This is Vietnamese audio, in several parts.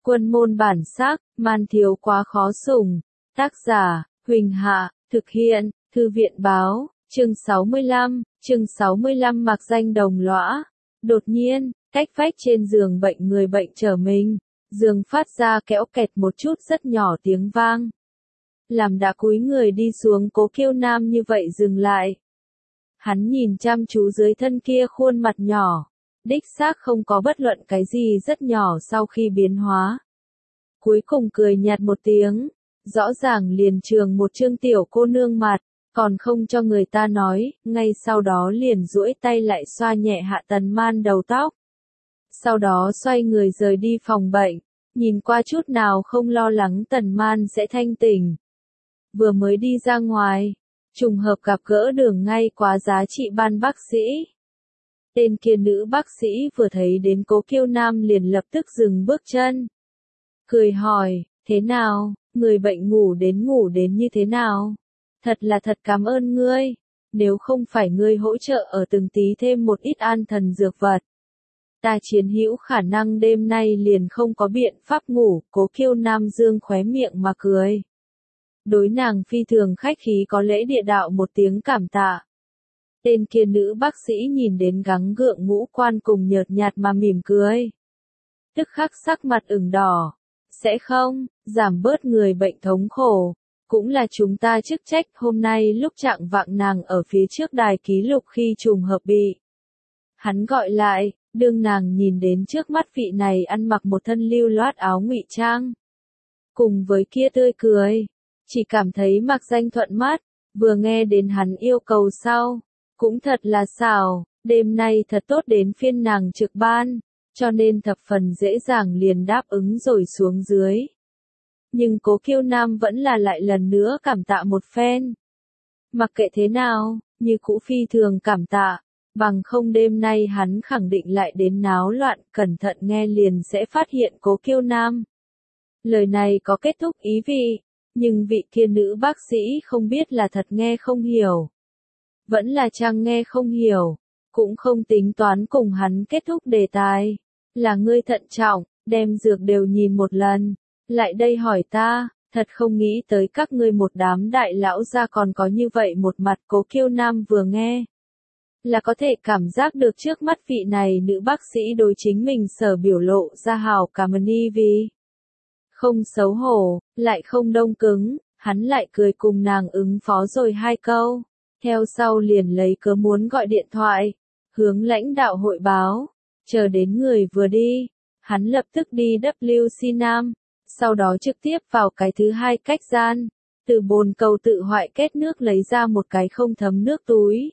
Quân môn bản sắc, man thiếu quá khó sủng. Tác giả, Huỳnh Hạ, thực hiện, Thư viện báo, chương 65 mặc danh đồng lõa. Đột nhiên, cách vách trên giường bệnh người bệnh trở mình, giường phát ra kéo kẹt một chút rất nhỏ tiếng vang. Làm đã cúi người đi xuống Cố Kiêu Nam như vậy dừng lại. Hắn nhìn chăm chú dưới thân kia khuôn mặt nhỏ, đích xác không có bất luận cái gì rất nhỏ sau khi biến hóa. Cuối cùng cười nhạt một tiếng, rõ ràng liền trường một trương tiểu cô nương mặt, còn không cho người ta nói, ngay sau đó liền duỗi tay lại xoa nhẹ Hạ Tần Man đầu tóc. Sau đó xoay người rời đi phòng bệnh, nhìn qua chút nào không lo lắng Tần Man sẽ thanh tỉnh. Vừa mới đi ra ngoài, trùng hợp gặp gỡ đường ngay quá giá trị ban bác sĩ. Tên kia nữ bác sĩ vừa thấy đến Cố Kiêu Nam liền lập tức dừng bước chân. Cười hỏi, thế nào, người bệnh ngủ đến như thế nào? Thật cảm ơn ngươi, nếu không phải ngươi hỗ trợ ở từng tí thêm một ít an thần dược vật. Ta chiến hữu khả năng đêm nay liền không có biện pháp ngủ. Cố Kiêu Nam dương khóe miệng mà cười. Đối nàng phi thường khách khí có lễ địa đạo một tiếng cảm tạ. Tên kia nữ bác sĩ nhìn đến gắng gượng ngũ quan cùng nhợt nhạt mà mỉm cười. Tức khắc sắc mặt ửng đỏ. Sẽ không, giảm bớt người bệnh thống khổ. Cũng là chúng ta chức trách. Hôm nay lúc trạng vạng nàng ở phía trước đài ký lục khi trùng hợp bị hắn gọi lại, đương nàng nhìn đến trước mắt vị này ăn mặc một thân lưu loát áo ngụy trang. Cùng với kia tươi cười, chỉ cảm thấy mặc danh thuận mắt, vừa nghe đến hắn yêu cầu sau, cũng thật là xảo, đêm nay thật tốt đến phiên nàng trực ban, cho nên thập phần dễ dàng liền đáp ứng rồi xuống dưới. Nhưng Cố Kiêu Nam vẫn là lại lần nữa cảm tạ một phen. Mặc kệ thế nào, như cũ phi thường cảm tạ, bằng không đêm nay hắn khẳng định lại đến náo loạn, cẩn thận nghe liền sẽ phát hiện Cố Kiêu Nam. Lời này có kết thúc ý vị, nhưng vị kia nữ bác sĩ không biết là thật nghe không hiểu. Vẫn là chăng nghe không hiểu, cũng không tính toán cùng hắn kết thúc đề tài. Là ngươi thận trọng, đem dược đều nhìn một lần, lại đây hỏi ta, thật không nghĩ tới các ngươi một đám đại lão gia còn có như vậy một mặt. Cố Kiêu Nam vừa nghe, là có thể cảm giác được trước mắt vị này nữ bác sĩ đối chính mình sở biểu lộ ra hảo cảm ơn vì không xấu hổ, lại không đông cứng, hắn lại cười cùng nàng ứng phó rồi hai câu, theo sau liền lấy cớ muốn gọi điện thoại, hướng lãnh đạo hội báo, chờ đến người vừa đi, hắn lập tức đi WC Nam, sau đó trực tiếp vào cái thứ hai cách gian, từ bồn cầu tự hoại kết nước lấy ra một cái không thấm nước túi.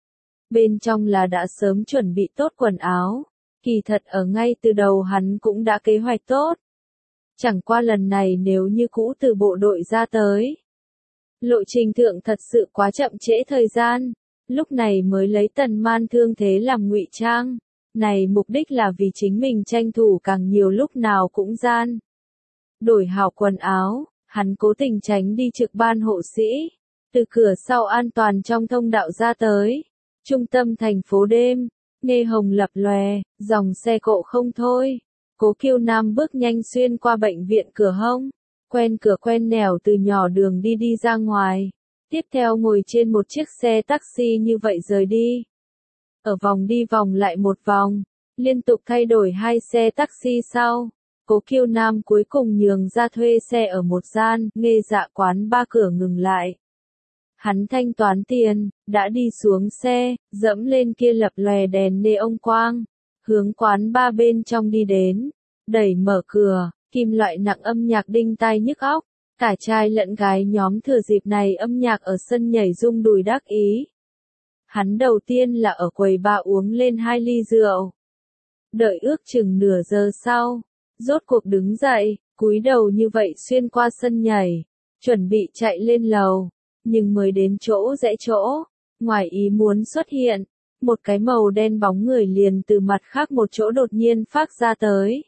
Bên trong là đã sớm chuẩn bị tốt quần áo, kỳ thật ở ngay từ đầu hắn cũng đã kế hoạch tốt. Chẳng qua lần này nếu như cũ từ bộ đội ra tới. Lộ trình thượng thật sự quá chậm trễ thời gian, lúc này mới lấy Tần Man thương thế làm ngụy trang. Này mục đích là vì chính mình tranh thủ càng nhiều lúc nào cũng gian. Đổi hảo quần áo, hắn cố tình tránh đi trực ban hộ sĩ, từ cửa sau an toàn trong thông đạo ra tới. Trung tâm thành phố đêm, nghe hồng lập lòe, dòng xe cộ không thôi. Cố Kiêu Nam bước nhanh xuyên qua bệnh viện cửa hông, quen cửa quen nẻo từ nhỏ đường đi ra ngoài. Tiếp theo ngồi trên một chiếc xe taxi như vậy rời đi. Ở vòng đi vòng lại một vòng, liên tục thay đổi hai xe taxi sau. Cố Kiêu Nam cuối cùng nhường ra thuê xe ở một gian, nghe dạ quán ba cửa ngừng lại. Hắn thanh toán tiền, đã đi xuống xe, dẫm lên kia lập lòe đèn neon quang, hướng quán ba bên trong đi đến, đẩy mở cửa, kim loại nặng âm nhạc đinh tai nhức óc, cả trai lẫn gái nhóm thừa dịp này âm nhạc ở sân nhảy rung đùi đắc ý. Hắn đầu tiên là ở quầy ba uống lên 2 ly rượu. Đợi ước chừng nửa giờ sau, rốt cuộc đứng dậy, cúi đầu như vậy xuyên qua sân nhảy, chuẩn bị chạy lên lầu. Nhưng mới đến chỗ rẽ chỗ, ngoài ý muốn xuất hiện, một cái màu đen bóng người liền từ mặt khác một chỗ đột nhiên phát ra tới.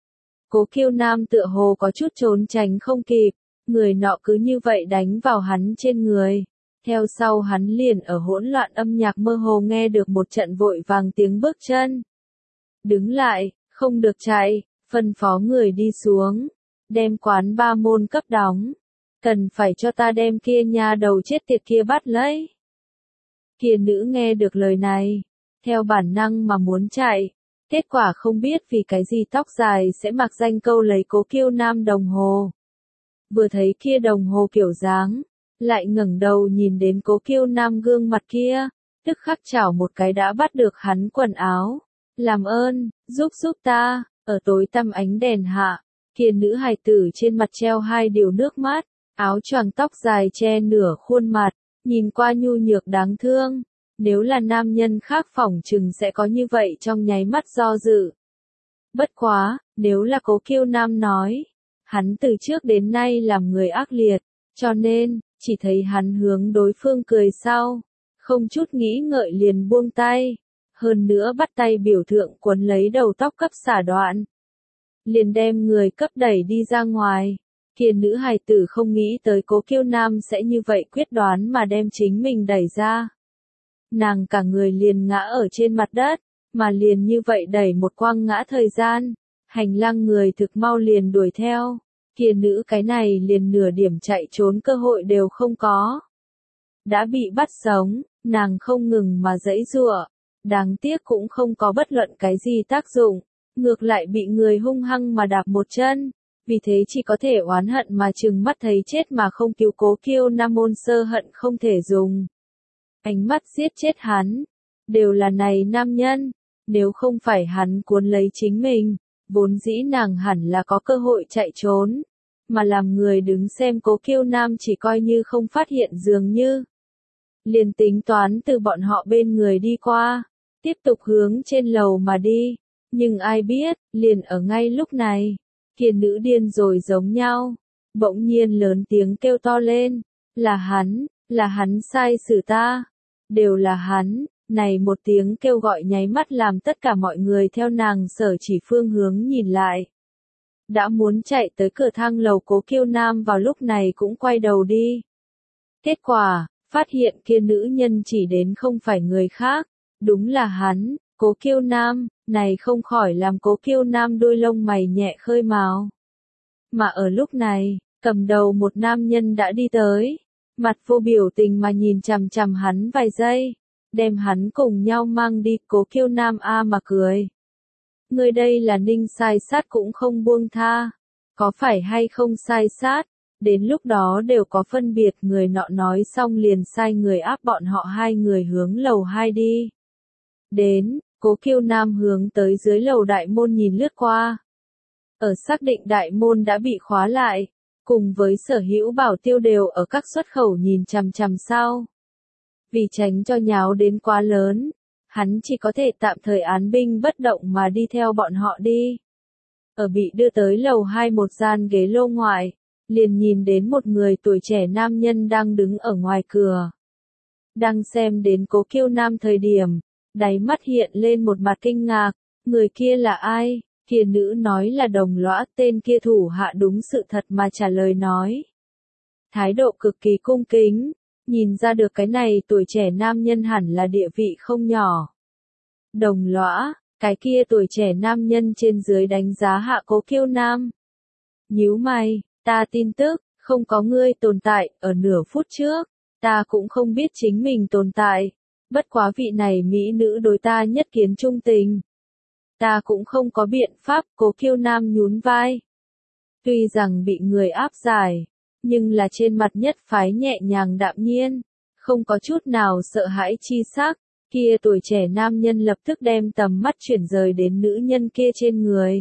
Cố Kiêu Nam tựa hồ có chút trốn tránh không kịp, người nọ cứ như vậy đánh vào hắn trên người. Theo sau hắn liền ở hỗn loạn âm nhạc mơ hồ nghe được một trận vội vàng tiếng bước chân. Đứng lại, không được chạy, phân phó người đi xuống, đem quán Ba Môn cấp đóng, cần phải cho ta đem kia nha đầu chết tiệt kia bắt lấy. Kia nữ nghe được lời này, theo bản năng mà muốn chạy, kết quả không biết vì cái gì tóc dài sẽ mặc danh câu lấy Cố Kiêu Nam đồng hồ. Vừa thấy kia đồng hồ kiểu dáng, lại ngẩng đầu nhìn đến Cố Kiêu Nam gương mặt kia, tức khắc chảo một cái đã bắt được hắn quần áo. Làm ơn, giúp ta, ở tối tăm ánh đèn hạ, kia nữ hài tử trên mặt treo hai điều nước mắt, áo choàng tóc dài che nửa khuôn mặt, nhìn qua nhu nhược đáng thương. Nếu là nam nhân khác phỏng chừng sẽ có như vậy trong nháy mắt do dự. Bất quá, nếu là Cố Kiêu Nam nói, hắn từ trước đến nay làm người ác liệt, cho nên, chỉ thấy hắn hướng đối phương cười sau, không chút nghĩ ngợi liền buông tay, hơn nữa bắt tay biểu thượng quấn lấy đầu tóc cấp xả đoạn. Liền đem người cấp đẩy đi ra ngoài, kia nữ hài tử không nghĩ tới Cố Kiêu Nam sẽ như vậy quyết đoán mà đem chính mình đẩy ra. Nàng cả người liền ngã ở trên mặt đất, mà liền như vậy đẩy một quăng ngã thời gian, hành lang người thực mau liền đuổi theo, kia nữ cái này liền nửa điểm chạy trốn cơ hội đều không có. Đã bị bắt sống, nàng không ngừng mà giãy giụa, đáng tiếc cũng không có bất luận cái gì tác dụng, ngược lại bị người hung hăng mà đạp một chân, vì thế chỉ có thể oán hận mà trừng mắt thấy chết mà không cứu Cố Kiêu Nam môn sơ hận không thể dùng. Ánh mắt giết chết hắn, đều là này nam nhân, nếu không phải hắn cuốn lấy chính mình, vốn dĩ nàng hẳn là có cơ hội chạy trốn, mà làm người đứng xem Cố Kiêu Nam chỉ coi như không phát hiện dường như. Liền tính toán từ bọn họ bên người đi qua, tiếp tục hướng trên lầu mà đi, nhưng ai biết, liền ở ngay lúc này, kia nữ điên rồi giống nhau, bỗng nhiên lớn tiếng kêu to lên, là hắn sai xử ta. Đều là hắn, này một tiếng kêu gọi nháy mắt làm tất cả mọi người theo nàng sở chỉ phương hướng nhìn lại. Đã muốn chạy tới cửa thang lầu Cố Kiêu Nam vào lúc này cũng quay đầu đi. Kết quả, phát hiện kia nữ nhân chỉ đến không phải người khác, đúng là hắn, Cố Kiêu Nam, này không khỏi làm Cố Kiêu Nam đôi lông mày nhẹ khơi mào. Mà ở lúc này, cầm đầu một nam nhân đã đi tới. Mặt vô biểu tình mà nhìn chằm chằm hắn vài giây, đem hắn cùng nhau mang đi. Cố Kiêu Nam mà cười. Người đây là ninh sai sát cũng không buông tha, có phải hay không sai sát, đến lúc đó đều có phân biệt. Người nọ nói xong liền sai người áp bọn họ hai người hướng lầu 2 đi. Đến, Cố Kiêu Nam hướng tới dưới lầu đại môn nhìn lướt qua. Ở xác định đại môn đã bị khóa lại, cùng với sở hữu bảo tiêu đều ở các xuất khẩu nhìn chằm chằm sau. Vì tránh cho nháo đến quá lớn, hắn chỉ có thể tạm thời án binh bất động mà đi theo bọn họ đi. Ở bị đưa tới lầu 2 một gian ghế lô ngoại, liền nhìn đến một người tuổi trẻ nam nhân đang đứng ở ngoài cửa. Đang xem đến Cố Kiêu Nam thời điểm, đáy mắt hiện lên một mặt kinh ngạc, người kia là ai? Kia nữ nói là Đồng Lõa, tên kia thủ hạ đúng sự thật mà trả lời nói. Thái độ cực kỳ cung kính, nhìn ra được cái này tuổi trẻ nam nhân hẳn là địa vị không nhỏ. Đồng Lõa, cái kia tuổi trẻ nam nhân trên dưới đánh giá hạ Cố Kiêu Nam. Nhíu mày, ta tin tức, không có ngươi tồn tại, ở nửa phút trước, ta cũng không biết chính mình tồn tại, bất quá vị này mỹ nữ đối ta nhất kiến trung tình. Ta cũng không có biện pháp. Cố Kiêu Nam nhún vai. Tuy rằng bị người áp giải, nhưng là trên mặt nhất phái nhẹ nhàng đạm nhiên, không có chút nào sợ hãi chi sắc. Kia tuổi trẻ nam nhân lập tức đem tầm mắt chuyển rời đến nữ nhân kia trên người.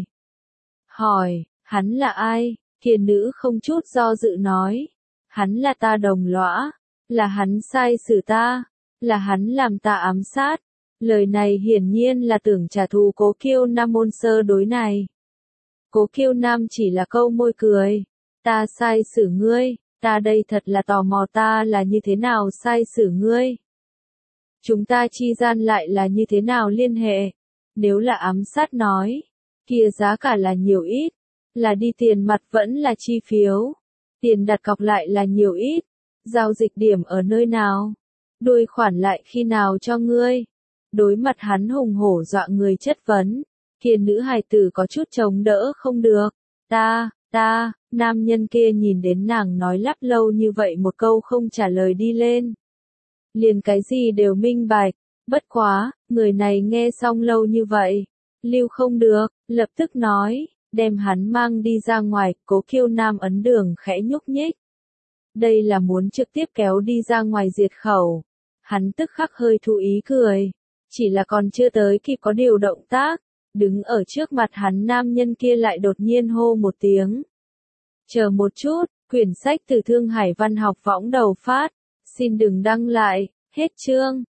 Hỏi, hắn là ai? Kia nữ không chút do dự nói. Hắn là ta Đồng Lõa, là hắn sai xử ta, là hắn làm ta ám sát. Lời này hiển nhiên là tưởng trả thù Cố Kiêu Nam môn sơ đối này. Cố Kiêu Nam chỉ là câu môi cười. Ta sai xử ngươi, ta đây thật là tò mò ta là như thế nào sai xử ngươi. Chúng ta chi gian lại là như thế nào liên hệ? Nếu là ám sát nói, kia giá cả là nhiều ít, là đi tiền mặt vẫn là chi phiếu, tiền đặt cọc lại là nhiều ít, giao dịch điểm ở nơi nào, đuôi khoản lại khi nào cho ngươi. Đối mặt hắn hùng hổ dọa người chất vấn, Kia nữ hài tử có chút chống đỡ không được. Nam nhân kia nhìn đến nàng nói lắp lâu như vậy một câu không trả lời đi lên. Liền cái gì đều minh bạch, bất quá, người này nghe xong lâu như vậy, lưu không được, lập tức nói, đem hắn mang đi ra ngoài, Cố Kiêu Nam ấn đường khẽ nhúc nhích. Đây là muốn trực tiếp kéo đi ra ngoài diệt khẩu. Hắn tức khắc hơi thú ý cười, chỉ là còn chưa tới kịp có điều động tác, đứng ở trước mặt hắn nam nhân kia lại đột nhiên hô một tiếng. Chờ một chút, quyển sách từ Thương Hải Văn học võng đầu phát, xin đừng đăng lại, hết chương.